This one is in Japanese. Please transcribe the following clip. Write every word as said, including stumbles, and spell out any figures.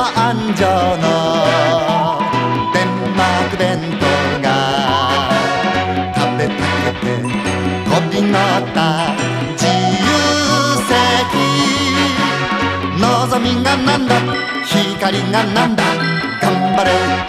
安城のデンマーク弁当が食べたくて飛び乗った自由席。望みがなんだ光がなんだ頑張れ